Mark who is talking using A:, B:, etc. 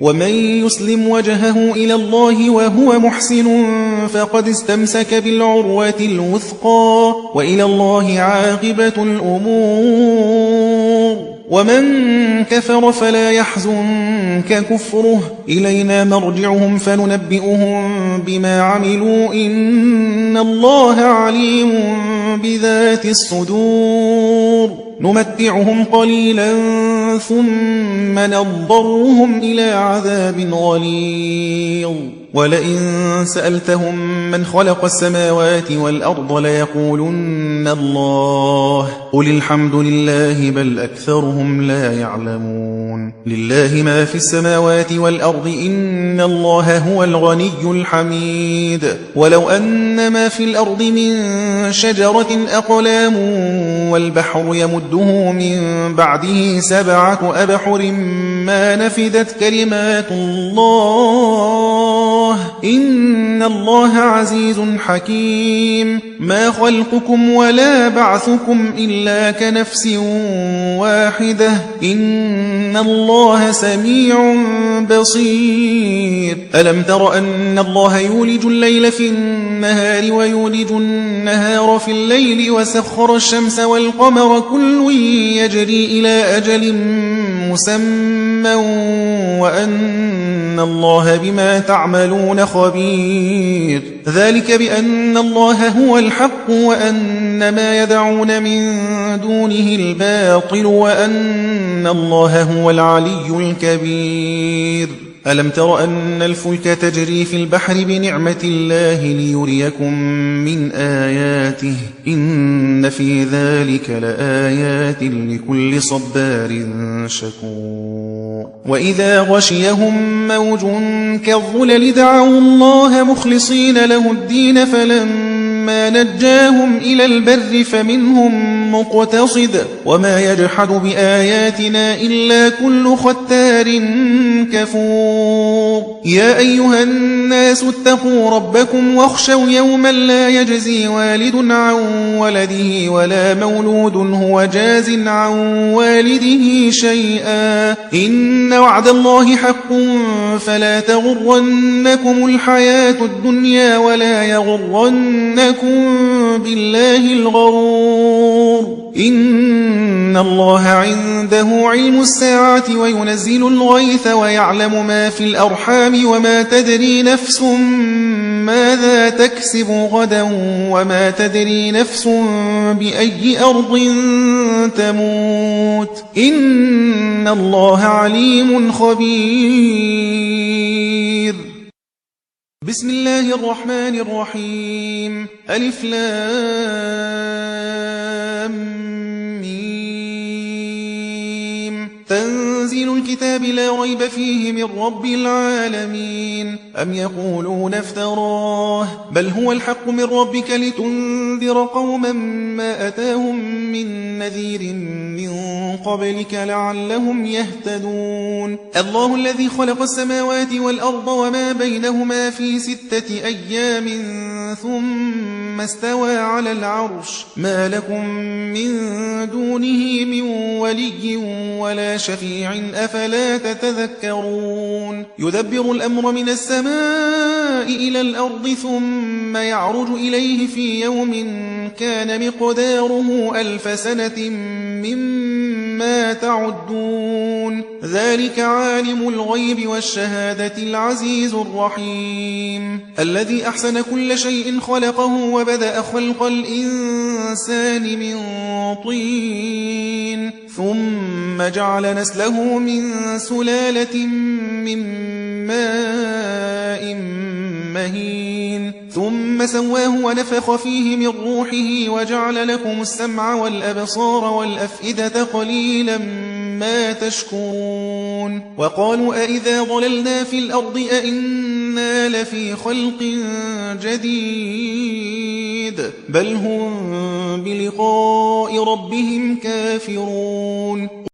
A: ومن يسلم وجهه إلى الله وهو محسن فقد استمسك بالعروة الوثقى وإلى الله عاقبة الأمور ومن كفر فلا يحزنك كفره إلينا مرجعهم فننبئهم بما عملوا إن الله عليم بذات الصدور نمتعهم قليلا ثم نضطرهم إلى عذاب غليظ ولئن سألتهم من خلق السماوات والأرض ليقولن الله قل الحمد لله بل أكثرهم لا يعلمون لله ما في السماوات والأرض إن الله هو الغني الحميد ولو أن ما في الأرض من شجرة أقلام والبحر يمده من بعده 7 أبحر ما نفدت كلمات الله إن الله عزيز حكيم ما خلقكم ولا بعثكم إلا كنفس واحدة إن الله سميع بصير ألم تر أن الله يولج الليل في النهار ويولج النهار في الليل وسخر الشمس والقمر كل يجري إلى أجل مسمى وأن الله بما تعملون خبير ذلك بأن الله هو الحق وأن ما يدعون من دونه الباطل وأن الله هو العلي الكبير ألم تر أن الفلك تجري في البحر بنعمة الله ليريكم من آياته إن في ذلك لآيات لكل صبار شكور وإذا غشيهم موج كالظلل دعوا الله مخلصين له الدين فلما نجاهم إلى البر فمنهم مقتصد وما يجحد بآياتنا إلا كل ختار كفور يا أيها الناس اتقوا ربكم واخشوا يوما لا يجزي والد عن ولده ولا مولود هو جاز عن والده شيئا إن وعد الله حق فلا تغرنكم الحياة الدنيا ولا يغرنكم بالله الغرور إن الله عنده علم الساعة وينزل الغيث ويعلم ما في الأرحام وما تدري نفس ماذا تكسب غدا وما تدري نفس بأي أرض تموت إن الله عليم خبير بسم الله الرحمن الرحيم ألف لام ميم تنزيل الكتاب لا ريب فيه من رب العالمين أم يقولون افتراه بل هو الحق من ربك لتنذر قوما ما أتاهم من نذير من قبلك لعلهم يهتدون الله الذي خلق السماوات والأرض وما بينهما في 6 أيام ثم استوى على العرش ما لكم من دونه من ولي ولا شفيع أفلا تتذكرون يدبر الأمر من السماء إلى الأرض ثم يعرج إليه في يوم كان مقداره 1000 سنة مما تعدون ذلك عالم الغيب والشهادة العزيز الرحيم الذي أحسن كل شيء خلقه وبدأ خلق الإنسان من طين ثم جعل نسله من سلالة من ماء مهين ثم سواه ونفخ فيه من روحه وجعل لكم السمع والأبصار والأفئدة قليلا ما تشكرون وقالوا أئذا ضللنا في الأرض أئنا لفي خلق جديد بل هم بلقاء ربهم كافرون